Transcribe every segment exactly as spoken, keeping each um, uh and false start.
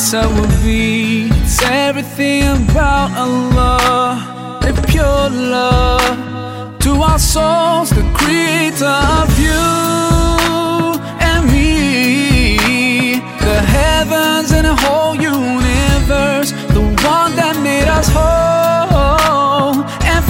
answer will be, it's everything about Allah, the pure love to our souls, the creator of you and me, the heavens and the whole universe, the one that made us whole and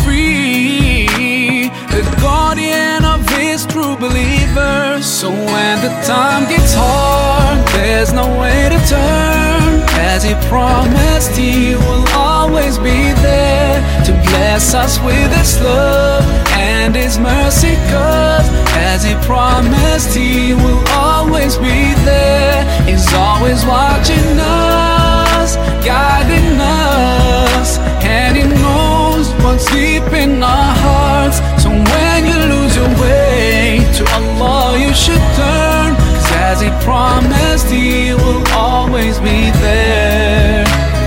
free, the guardian of his true believers. So when the time gets hard, there's no way to turn, as he promised he will always be there to bless us with his love and his mercy. Cause as he promised he will always be there, he's always watching us, guiding us, and he knows what's deep in our hearts. So when you lose your way, to Allah you should turn, cause as he promised he will always be there.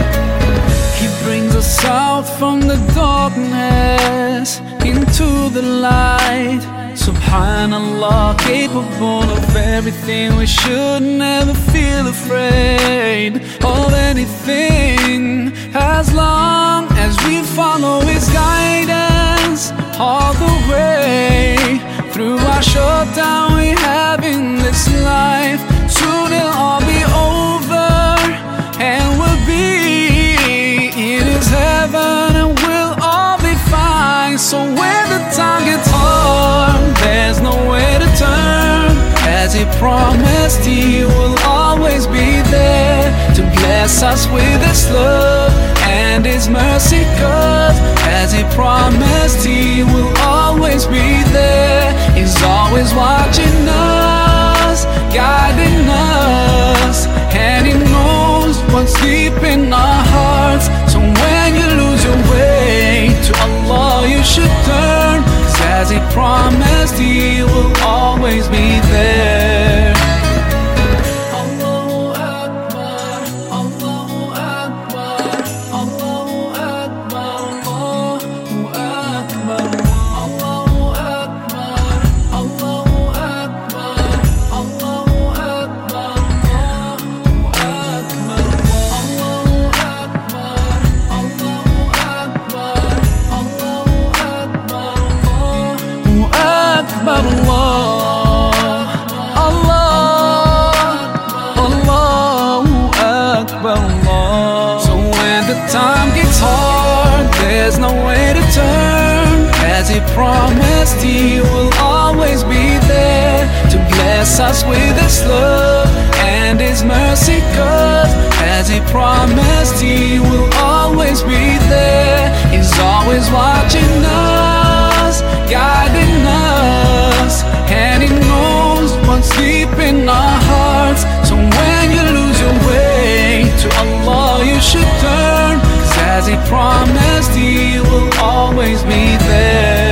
He brings us out from the darkness into the light. Subhanallah, capable of everything. We should never feel afraid of anything, as long as we follow his guidance all the way through our short time we have in this life. Soon it'll all be over and we'll be in his heaven and we'll all be fine. So when the time gets hard, there's no way to turn, as he promised he will always be there to bless us with his love and his mercy. Cause as he promised he will always be there, he's always watching us, guiding us, and he knows what's deep in our hearts. So when you lose your way, to Allah you should turn, cause as he promised he will always be there. So when the time gets hard, there's no way to turn, as he promised he will always be there to bless us with his love and his mercy. Cause as he promised he will always be there, he's always watching us, guiding us, and he knows what's deep in our hearts. So when you lose your way, to Allah you should turn, cause as he promised he will always be there.